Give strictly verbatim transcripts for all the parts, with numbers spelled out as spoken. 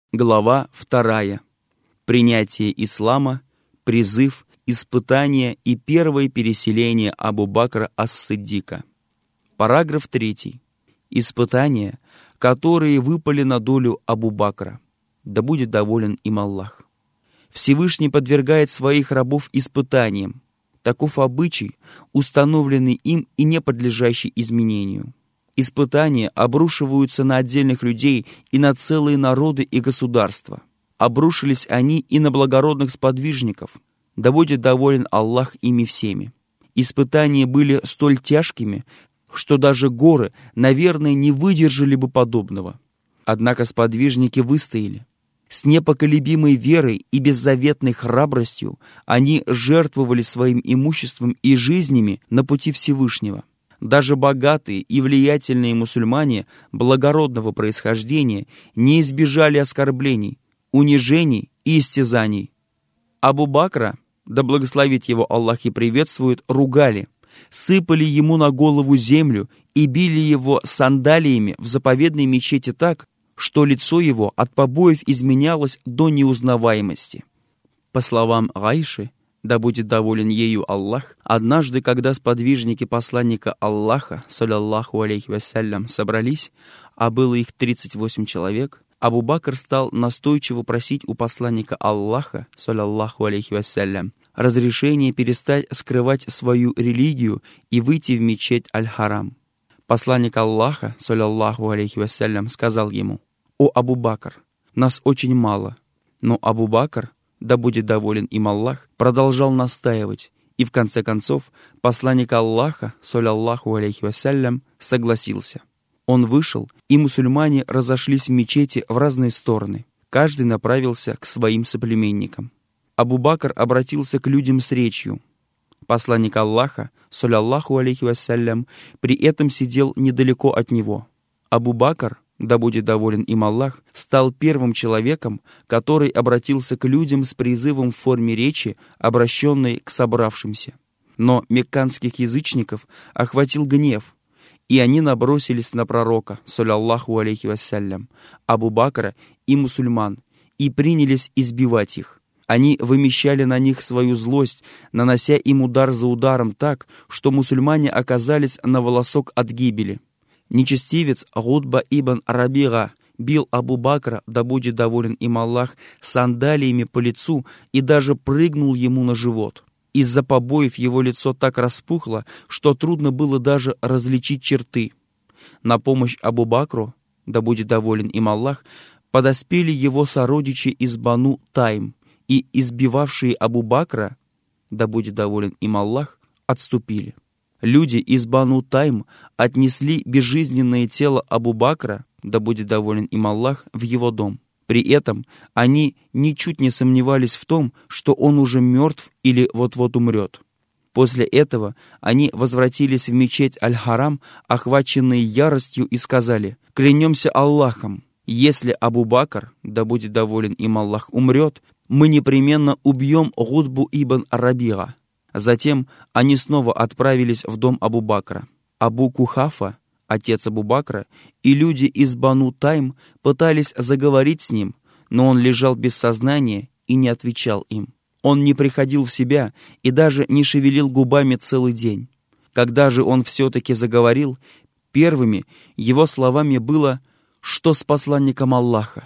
Глава вторая. Принятие ислама, призыв, испытание и первое переселение Абу-Бакра ас-Сиддика. Параграф третий. Испытания, которые выпали на долю Абу-Бакра. Да будет доволен им Аллах. Всевышний подвергает своих рабов испытаниям. Таков обычай, установленный им и не подлежащий изменению. Испытания обрушиваются на отдельных людей и на целые народы и государства. Обрушились они и на благородных сподвижников. Да будет доволен Аллах ими всеми. Испытания были столь тяжкими, что даже горы, наверное, не выдержали бы подобного. Однако сподвижники выстояли. С непоколебимой верой и беззаветной храбростью они жертвовали своим имуществом и жизнями на пути Всевышнего. Даже богатые и влиятельные мусульмане благородного происхождения не избежали оскорблений, унижений и истязаний. Абу-Бакра, да благословит его Аллах и приветствует, ругали, сыпали ему на голову землю и били его сандалиями в заповедной мечети так, что лицо его от побоев изменялось до неузнаваемости. По словам Аиши, да будет доволен ею Аллах, однажды, когда сподвижники посланника Аллаха, саллаллаху алейхи вассалям, собрались, а было их тридцать восемь человек, Абу-Бакр стал настойчиво просить у посланника Аллаха, саллаллаху алейхи вассалям, разрешение перестать скрывать свою религию и выйти в мечеть Аль-Харам. Посланник Аллаха, саллаллаху алейхи вассалям, сказал ему: «О Абу-Бакр, нас очень мало». Но Абу-Бакр, да будет доволен им Аллах, продолжал настаивать, и в конце концов посланник Аллаха, саллаллаху алейхи вассалям, согласился. Он вышел, и мусульмане разошлись в мечети в разные стороны. Каждый направился к своим соплеменникам. Абу-Бакр обратился к людям с речью. Посланник Аллаха, саллаллаху алейхи вассалям, при этом сидел недалеко от него. Абу-Бакр, да будет доволен им Аллах, стал первым человеком, который обратился к людям с призывом в форме речи, обращенной к собравшимся. Но мекканских язычников охватил гнев, и они набросились на пророка, саллаллаху алейхи вассалям, Абу-Бакра и мусульман, и принялись избивать их. Они вымещали на них свою злость, нанося им удар за ударом так, что мусульмане оказались на волосок от гибели. Нечестивец Гутба ибн Рабига бил Абу-Бакра, да будет доволен им Аллах, сандалиями по лицу и даже прыгнул ему на живот. Из-за побоев его лицо так распухло, что трудно было даже различить черты. На помощь Абу-Бакру, да будет доволен им Аллах, подоспели его сородичи из Бану Тайм, и избивавшие Абу-Бакра, да будет доволен им Аллах, отступили. Люди из Бану Тайм отнесли безжизненное тело Абу-Бакра, да будет доволен им Аллах, в его дом. При этом они ничуть не сомневались в том, что он уже мертв или вот-вот умрет. После этого они возвратились в мечеть Аль-Харам, охваченные яростью, и сказали: «Клянемся Аллахом, если Абу-Бакр, да будет доволен им Аллах, умрет, мы непременно убьем Гутбу ибн Рабига». Затем они снова отправились в дом Абу-Бакра. Абу-Кухафа, отец Абу-Бакра, и люди из Бану Тайм пытались заговорить с ним, но он лежал без сознания и не отвечал им. Он не приходил в себя и даже не шевелил губами целый день. Когда же он все-таки заговорил, первыми его словами было: «Что с посланником Аллаха?»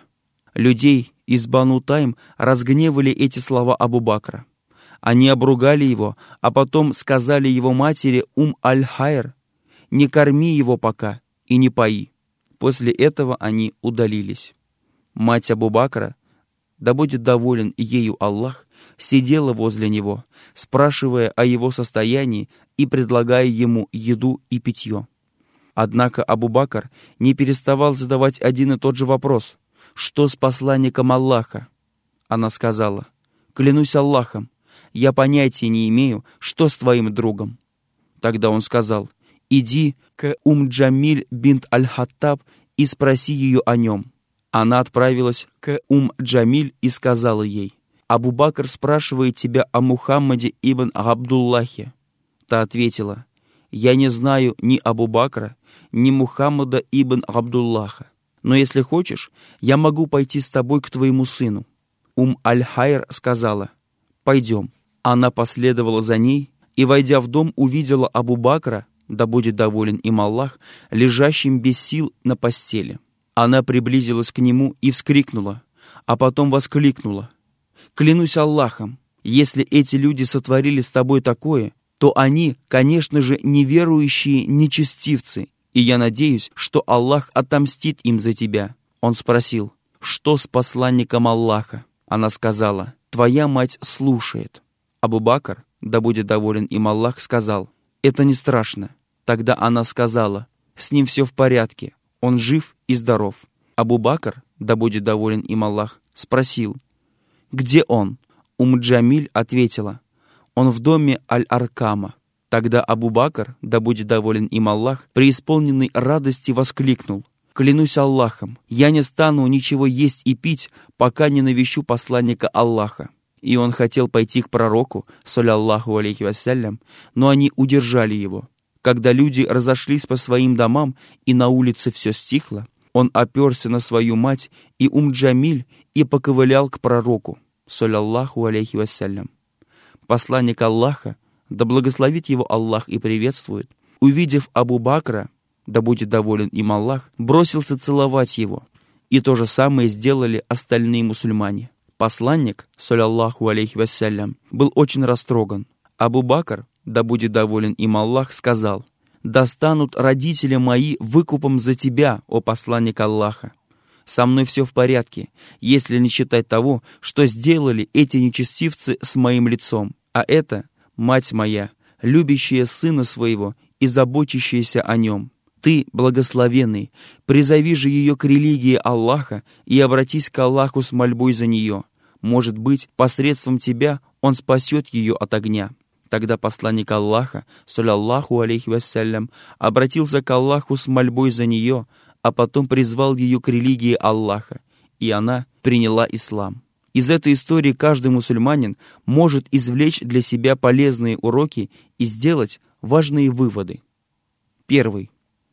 Людей из Бану Тайм разгневали эти слова Абу-Бакра. Они обругали его, а потом сказали его матери Ум-аль-Хайр: «Не корми его пока и не пои». После этого они удалились. Мать Абу-Бакра, да будет доволен ею Аллах, сидела возле него, спрашивая о его состоянии и предлагая ему еду и питье. Однако Абу-Бакр не переставал задавать один и тот же вопрос: «Что с посланником Аллаха?» Она сказала: «Клянусь Аллахом, я понятия не имею, что с твоим другом». Тогда он сказал: «Иди к Ум-Джамиль бинт Аль-Хаттаб и спроси ее о нем». Она отправилась к Ум-Джамиль и сказала ей: «Абу-Бакр спрашивает тебя о Мухаммаде ибн Абдуллахе». Та ответила: «Я не знаю ни Абу-Бакра, ни Мухаммада ибн Абдуллаха». Но если хочешь, я могу пойти с тобой к твоему сыну». Ум аль-Хайр сказала: «Пойдем». Она последовала за ней и, войдя в дом, увидела Абу Бакра, да будет доволен им Аллах, лежащим без сил на постели. Она приблизилась к нему и вскрикнула, а потом воскликнула: «Клянусь Аллахом, если эти люди сотворили с тобой такое, то они, конечно же, неверующие нечестивцы, и я надеюсь, что Аллах отомстит им за тебя». Он спросил: «Что с посланником Аллаха?» Она сказала: «Твоя мать слушает». Абу Бакр, да будет доволен им Аллах, сказал: «Это не страшно». Тогда она сказала: «С ним все в порядке, он жив и здоров». Абу Бакр, да будет доволен им Аллах, спросил: «Где он?» Ум Джамиль ответила: «Он в доме Аль-Аркама». Тогда Абу Бакр, да будет доволен им Аллах, преисполненный радости воскликнул: «Клянусь Аллахом, я не стану ничего есть и пить, пока не навещу посланника Аллаха». И он хотел пойти к пророку, саллаллаху алейхи вассалям, но они удержали его. Когда люди разошлись по своим домам и на улице все стихло, он оперся на свою мать и Ум Джамиль и поковылял к пророку, саллаллаху алейхи вассалям. Посланник Аллаха, да благословит его Аллах и приветствует, увидев Абу Бакра, да будет доволен им Аллах, бросился целовать его. И то же самое сделали остальные мусульмане. Посланник, саллаллаху алейхи вассалям, был очень растроган. Абу Бакр, да будет доволен им Аллах, сказал: «Да станут родители мои выкупом за тебя, о посланник Аллаха. Со мной все в порядке, если не считать того, что сделали эти нечестивцы с моим лицом. А это мать моя, любящая сына своего и заботящаяся о нем. Ты, благословенный, призови же ее к религии Аллаха и обратись к Аллаху с мольбой за нее. Может быть, посредством тебя он спасет ее от огня». Тогда посланник Аллаха, саллаллаху алейхи вассалям, обратился к Аллаху с мольбой за нее, а потом призвал ее к религии Аллаха, и она приняла ислам. Из этой истории каждый мусульманин может извлечь для себя полезные уроки и сделать важные выводы. Первый.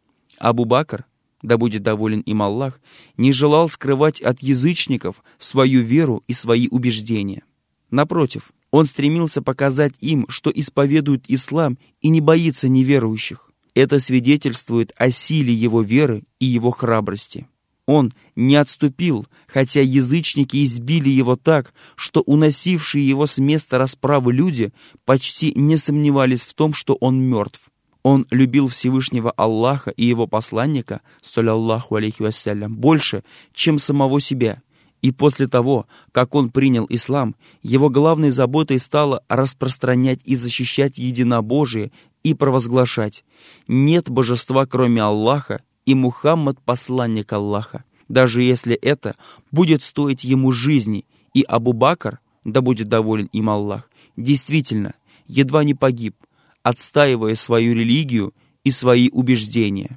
Абу Бакр, да будет доволен им Аллах, не желал скрывать от язычников свою веру и свои убеждения. Напротив, он стремился показать им, что исповедует ислам и не боится неверующих. Это свидетельствует о силе его веры и его храбрости. Он не отступил, хотя язычники избили его так, что уносившие его с места расправы люди почти не сомневались в том, что он мертв. Он любил Всевышнего Аллаха и его посланника, саллаллаху алейхи вассалям, больше, чем самого себя. И после того, как он принял ислам, его главной заботой стало распространять и защищать единобожие и провозглашать: нет божества, кроме Аллаха, и Мухаммад — посланник Аллаха, даже если это будет стоить ему жизни. И Абу Бакр, да будет доволен им Аллах, действительно едва не погиб, отстаивая свою религию и свои убеждения.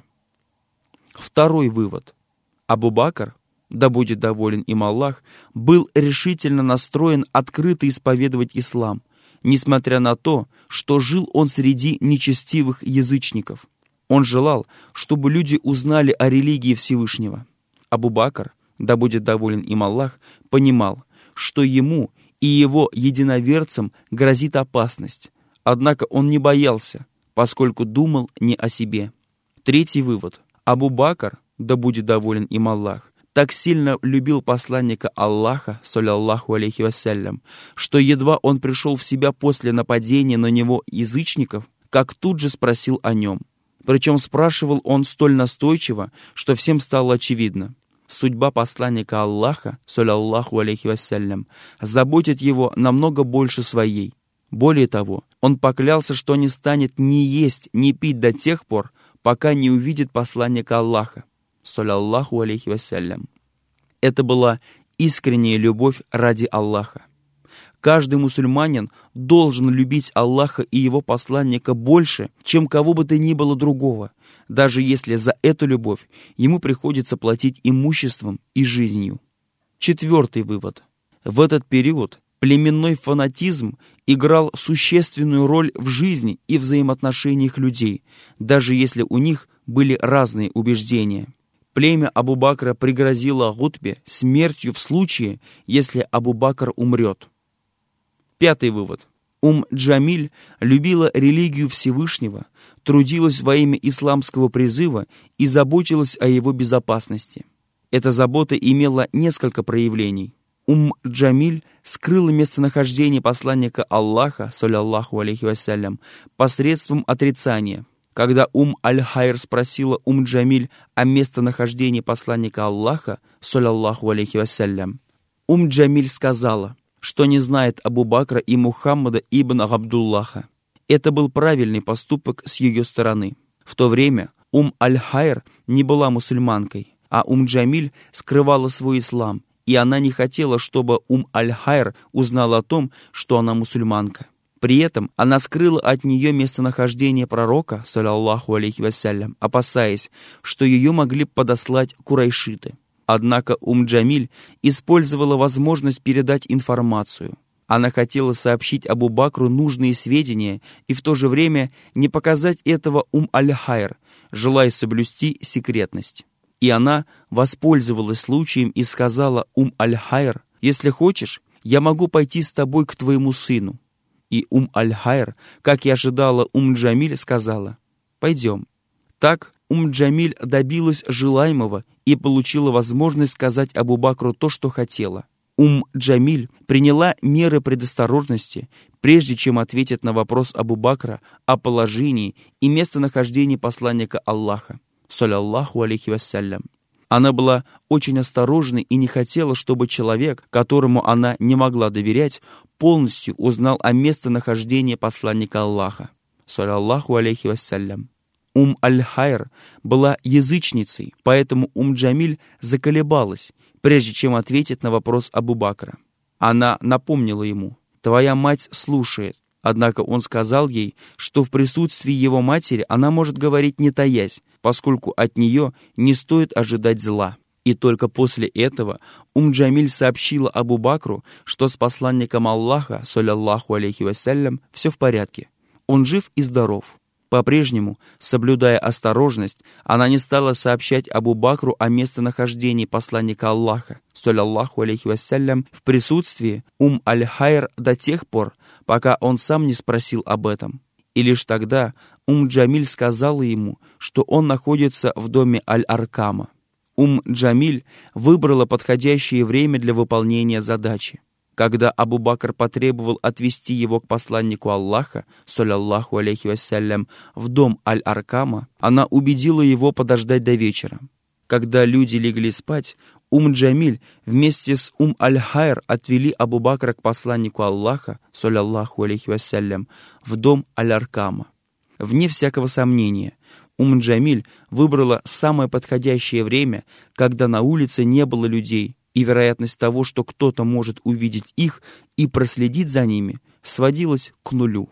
Второй вывод. Абу Бакр, да будет доволен им Аллах, был решительно настроен открыто исповедовать ислам, несмотря на то, что жил он среди нечестивых язычников. Он желал, чтобы люди узнали о религии Всевышнего. Абу Бакр, да будет доволен им Аллах, понимал, что ему и его единоверцам грозит опасность, однако он не боялся, поскольку думал не о себе. Третий вывод. Абу Бакр, да будет доволен им Аллах, так сильно любил посланника Аллаха, саллаллаху алейхи вассалям, что едва он пришел в себя после нападения на него язычников, как тут же спросил о нем. Причем спрашивал он столь настойчиво, что всем стало очевидно: судьба посланника Аллаха, саллаллаху алейхи вассалям, заботит его намного больше своей. Более того, он поклялся, что не станет ни есть, ни пить до тех пор, пока не увидит посланника Аллаха, саллаллаху алейхи вассалям. Это была искренняя любовь ради Аллаха. Каждый мусульманин должен любить Аллаха и его посланника больше, чем кого бы то ни было другого, даже если за эту любовь ему приходится платить имуществом и жизнью. Четвертый вывод. В этот период племенной фанатизм играл существенную роль в жизни и взаимоотношениях людей, даже если у них были разные убеждения. Племя Абу-Бакра пригрозило Гутбе смертью в случае, если Абу-Бакр умрет. Пятый вывод. Ум-Джамиль любила религию Всевышнего, трудилась во имя исламского призыва и заботилась о его безопасности. Эта забота имела несколько проявлений. Ум-Джамиль скрыла местонахождение посланника Аллаха, саллаллаху алейхи вассалям, посредством отрицания. Когда Ум-Аль-Хайр спросила Ум-Джамиль о местонахождении посланника Аллаха, саллаллаху алейхи вассалям, Ум-Джамиль сказала, что не знает Абу-Бакра и Мухаммада ибн Абдуллаха. Это был правильный поступок с ее стороны. В то время Ум-Аль-Хайр не была мусульманкой, а Ум-Джамиль скрывала свой ислам, и она не хотела, чтобы Ум-Аль-Хайр узнала о том, что она мусульманка. При этом она скрыла от нее местонахождение пророка, саллаллаху алейхи вассалям, опасаясь, что ее могли подослать курайшиты. Однако Ум-Джамиль использовала возможность передать информацию. Она хотела сообщить Абу-Бакру нужные сведения и в то же время не показать этого Ум-Аль-Хайр, желая соблюсти секретность. И она воспользовалась случаем и сказала Ум-Аль-Хайр: «Если хочешь, я могу пойти с тобой к твоему сыну». И Ум-Аль-Хайр, как и ожидала Ум-Джамиль, сказала: «Пойдем». Так Ум-Джамиль добилась желаемого и получила возможность сказать Абу-Бакру то, что хотела. Ум-Джамиль приняла меры предосторожности, прежде чем ответить на вопрос Абу-Бакра о положении и местонахождении посланника Аллаха, саллаллаху алейхи вассалям. Она была очень осторожной и не хотела, чтобы человек, которому она не могла доверять, полностью узнал о местонахождении посланника Аллаха, саллаллаху алейхи вассалям. Ум-Аль-Хайр была язычницей, поэтому Ум-Джамиль заколебалась, прежде чем ответить на вопрос Абу-Бакра. Она напомнила ему: «Твоя мать слушает». Однако он сказал ей, что в присутствии его матери она может говорить не таясь, поскольку от нее не стоит ожидать зла. И только после этого Ум-Джамиль сообщила Абу-Бакру, что с посланником Аллаха, саллаллаху алейхи вассалям, все в порядке. Он жив и здоров. По-прежнему, соблюдая осторожность, она не стала сообщать Абу-Бакру о местонахождении посланника Аллаха, саллаллаху алейхи вассалям, в присутствии Ум-Аль-Хайр до тех пор, пока он сам не спросил об этом. И лишь тогда Ум-Джамиль сказала ему, что он находится в доме Аль-Аркама. Ум-Джамиль выбрала подходящее время для выполнения задачи. Когда Абу-Бакр потребовал отвести его к посланнику Аллаха, саллаллаху алейхи вассалям, в дом Аль-Аркама, она убедила его подождать до вечера. Когда люди легли спать, Ум-Джамиль вместе с Ум-Аль-Хайр отвели Абу-Бакра к посланнику Аллаха, саллаллаху алейхи вассалям, в дом Аль-Аркама. Вне всякого сомнения, Ум-Джамиль выбрала самое подходящее время, когда на улице не было людей, и вероятность того, что кто-то может увидеть их и проследить за ними, сводилась к нулю.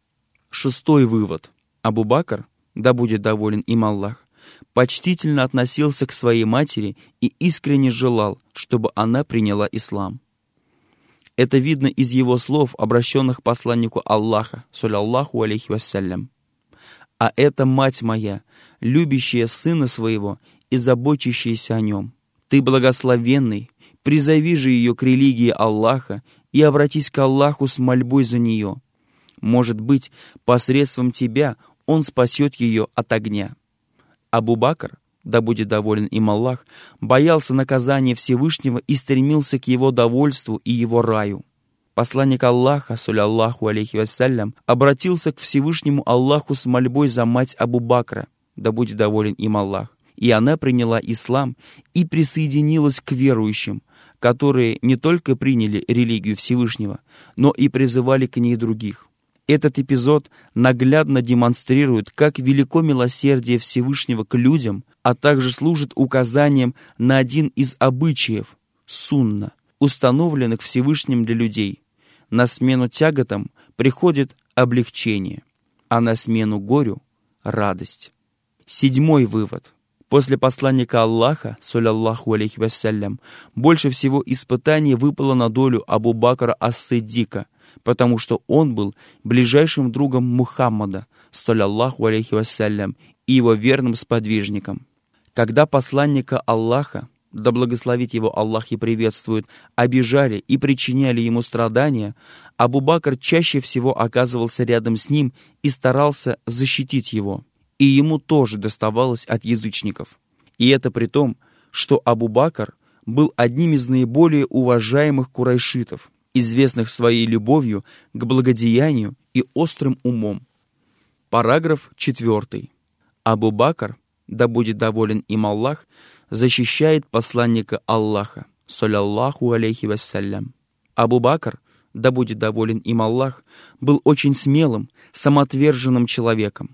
Шестой вывод. Абу-Бакр, да будет доволен им Аллах, почтительно относился к своей матери и искренне желал, чтобы она приняла ислам. Это видно из его слов, обращенных к посланнику Аллаха, саллаллаху алейхи вассалям. «А это мать моя, любящая сына своего и заботящаяся о нем. Ты благословенный, призови же ее к религии Аллаха и обратись к Аллаху с мольбой за нее. Может быть, посредством тебя он спасет ее от огня». Абу-Бакр, да будет доволен им Аллах, боялся наказания Всевышнего и стремился к его довольству и его раю. Посланник Аллаха, саллаллаху алейхи вассалям, обратился к Всевышнему Аллаху с мольбой за мать Абу-Бакра, да будет доволен им Аллах. И она приняла ислам и присоединилась к верующим, которые не только приняли религию Всевышнего, но и призывали к ней других. Этот эпизод наглядно демонстрирует, как велико милосердие Всевышнего к людям, а также служит указанием на один из обычаев – сунна, установленных Всевышним для людей. На смену тяготам приходит облегчение, а на смену горю – радость. Седьмой вывод. После посланника Аллаха, саллаллаху алейхи вассалям, больше всего испытаний выпало на долю Абу-Бакра ас-Сиддика, потому что он был ближайшим другом Мухаммада, саллаллаху алейхи вассалям, и его верным сподвижником. Когда посланника Аллаха, да благословит его Аллах и приветствует, обижали и причиняли ему страдания, Абу-Бакр чаще всего оказывался рядом с ним и старался защитить его. И ему тоже доставалось от язычников. И это при том, что Абу-Бакр был одним из наиболее уважаемых курайшитов, известных своей любовью к благодеянию и острым умом. Параграф четвертый. Абу-Бакр, да будет доволен им Аллах, защищает посланника Аллаха, саллаллаху алейхи вассалям. Абу-Бакр, да будет доволен им Аллах, был очень смелым, самоотверженным человеком.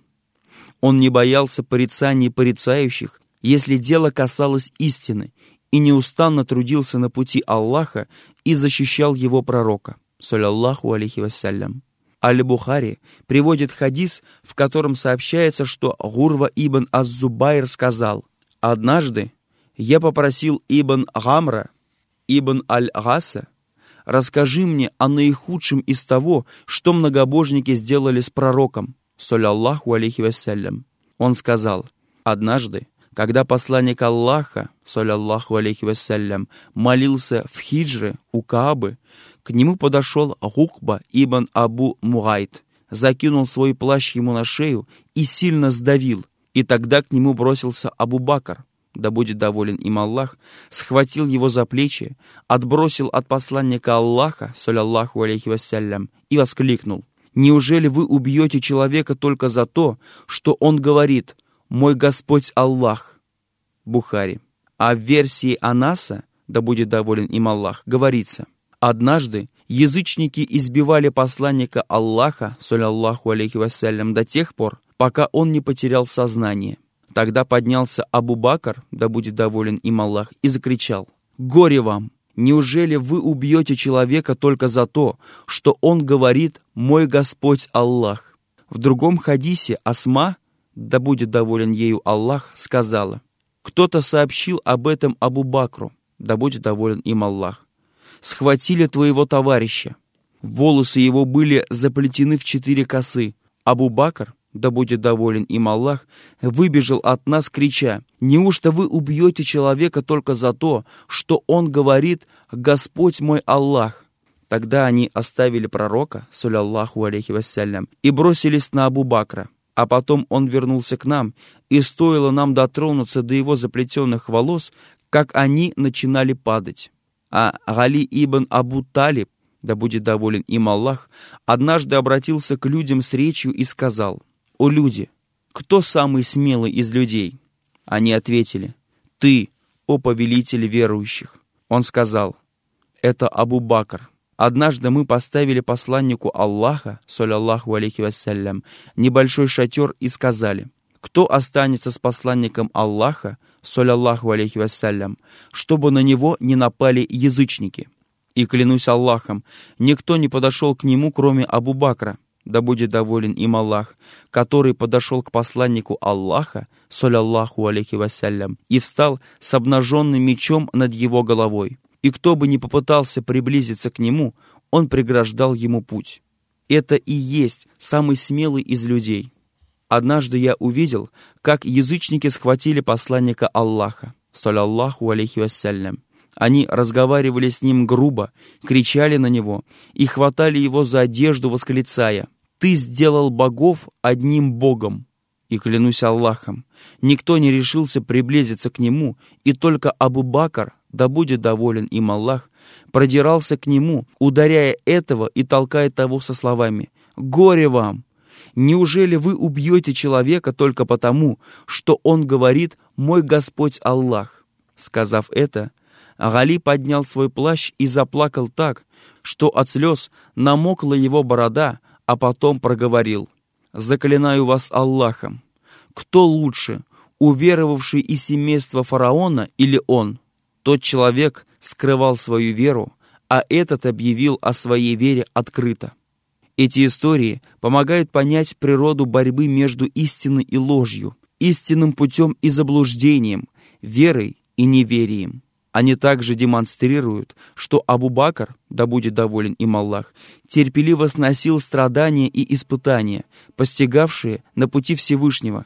Он не боялся порицаний порицающих, если дело касалось истины, и неустанно трудился на пути Аллаха и защищал его пророка, саллаллаху алейхи вассалям. Аль-Бухари приводит хадис, в котором сообщается, что Гурва ибн аз-Зубайр сказал: «Однажды я попросил ибн Гамра, ибн Аль-Гаса, расскажи мне о наихудшем из того, что многобожники сделали с пророком, саллаллаху алейхи вассалям». Он сказал: «Однажды, когда посланник Аллаха, саллаллаху алейхи вассалям, молился в хиджре у Каабы, к нему подошел Гукба ибн Абу Мугайт, закинул свой плащ ему на шею и сильно сдавил, и тогда к нему бросился Абу-Бакр, да будет доволен им Аллах, схватил его за плечи, отбросил от посланника Аллаха, саллаллаху алейхи вассалям, и воскликнул: «Неужели вы убьете человека только за то, что он говорит: «Мой Господь Аллах»?» Бухари. А в версии Анаса, да будет доволен им Аллах, говорится: «Однажды язычники избивали посланника Аллаха, саллаллаху алейхи вассалям, до тех пор, пока он не потерял сознание. Тогда поднялся Абу-Бакр, да будет доволен им Аллах, и закричал: «Горе вам! Неужели вы убьете человека только за то, что он говорит: «Мой Господь Аллах»?» В другом хадисе Асма, да будет доволен ею Аллах, сказала: «Кто-то сообщил об этом Абу-Бакру, да будет доволен им Аллах. Схватили твоего товарища. Волосы его были заплетены в четыре косы. Абу-Бакр, да будет доволен им Аллах, выбежал от нас, крича: «Неужто вы убьете человека только за то, что он говорит: Господь мой Аллах?» Тогда они оставили пророка, саллаллаху алейхи вассалям, и бросились на Абу-Бакра. А потом он вернулся к нам, и стоило нам дотронуться до его заплетенных волос, как они начинали падать. А Гали ибн Абу Талиб, да будет доволен им Аллах, однажды обратился к людям с речью и сказал: «О люди, кто самый смелый из людей?» Они ответили: «Ты, о повелитель верующих». Он сказал: «Это Абу-Бакр. Однажды мы поставили посланнику Аллаха, саллаллаху алейхи вассалям, небольшой шатер и сказали: кто останется с посланником Аллаха, саллаллаху алейхи вассалям, чтобы на него не напали язычники. И клянусь Аллахом, никто не подошел к нему, кроме Абу-Бакра, да будет доволен им Аллах, который подошел к посланнику Аллаха, саллаллаху алейхи вассалям, и встал с обнаженным мечом над его головой. И кто бы ни попытался приблизиться к нему, он преграждал ему путь. Это и есть самый смелый из людей. Однажды я увидел, как язычники схватили посланника Аллаха, саллаллаху алейхи вассалям. Они разговаривали с ним грубо, кричали на него и хватали его за одежду, восклицая: «Ты сделал богов одним богом!» И клянусь Аллахом, никто не решился приблизиться к нему, и только Абу-Бакр, да будет доволен им Аллах, продирался к нему, ударяя этого и толкая того со словами: «Горе вам! Неужели вы убьете человека только потому, что он говорит: «Мой Господь Аллах»?» Сказав это, Гали поднял свой плащ и заплакал так, что от слез намокла его борода, а потом проговорил: «Заклинаю вас Аллахом, кто лучше, уверовавший из семейства фараона или он?» Тот человек скрывал свою веру, а этот объявил о своей вере открыто. Эти истории помогают понять природу борьбы между истиной и ложью, истинным путем и заблуждением, верой и неверием. Они также демонстрируют, что Абу-Бакр, да будет доволен им Аллах, терпеливо сносил страдания и испытания, постигавшие на пути Всевышнего,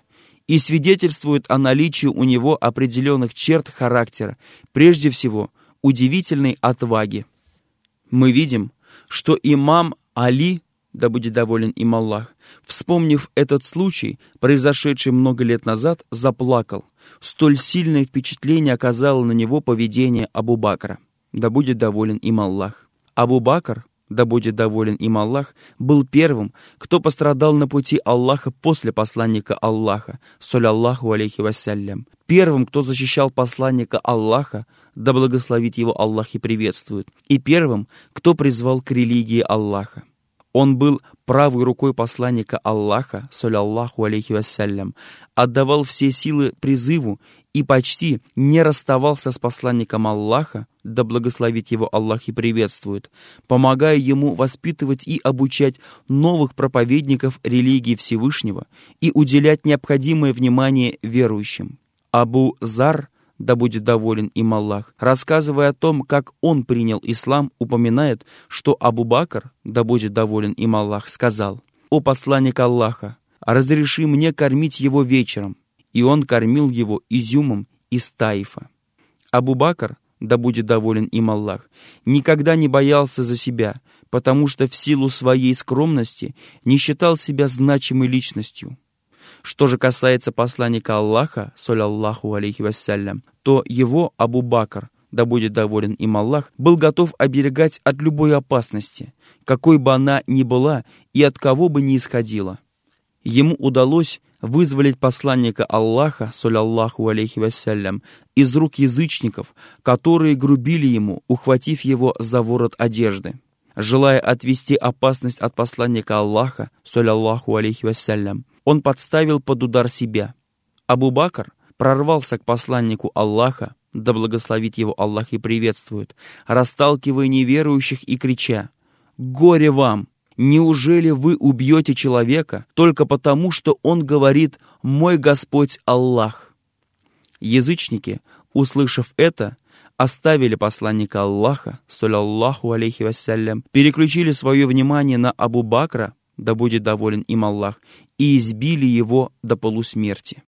и свидетельствует о наличии у него определенных черт характера, прежде всего, удивительной отваги. Мы видим, что имам Али, да будет доволен им Аллах, вспомнив этот случай, произошедший много лет назад, заплакал. Столь сильное впечатление оказало на него поведение Абу Бакра, да будет доволен им Аллах. Абу Бакр, да будет доволен им Аллах, был первым, кто пострадал на пути Аллаха после посланника Аллаха, саллаллаху алейхи вассалям. Первым, кто защищал посланника Аллаха, да благословит его Аллах и приветствует, и первым, кто призвал к религии Аллаха. Он был правой рукой посланника Аллаха, саллаллаху алейхи вассалям, отдавал все силы призыву и почти не расставался с посланником Аллаха, да благословит его Аллах и приветствует, помогая ему воспитывать и обучать новых проповедников религии Всевышнего и уделять необходимое внимание верующим. Абу Зар, да будет доволен им Аллах, рассказывая о том, как он принял ислам, упоминает, что Абу Бакр, да будет доволен им Аллах, сказал: «О посланник Аллаха, разреши мне кормить его вечером». И он кормил его изюмом из Таифа. Абу Бакр, да будет доволен им Аллах, никогда не боялся за себя, потому что в силу своей скромности не считал себя значимой личностью. Что же касается посланника Аллаха, саллаллаху алейхи вассалям, то его Абу Бакр, да будет доволен им Аллах, был готов оберегать от любой опасности, какой бы она ни была и от кого бы ни исходила. Ему удалось вызволить посланника Аллаха, саллаллаху алейхи вассалям, из рук язычников, которые грубили ему, ухватив его за ворот одежды. Желая отвести опасность от посланника Аллаха, саллаллаху алейхи вассалям, он подставил под удар себя. Абу Бакр прорвался к посланнику Аллаха, да благословит его Аллах и приветствует, расталкивая неверующих и крича: «Горе вам! Неужели вы убьете человека только потому, что он говорит «Мой Господь Аллах»?» Язычники, услышав это, оставили посланника Аллаха, саллаллаху алейхи вассалям, переключили свое внимание на Абу Бакра, да будет доволен им Аллах, и избили его до полусмерти.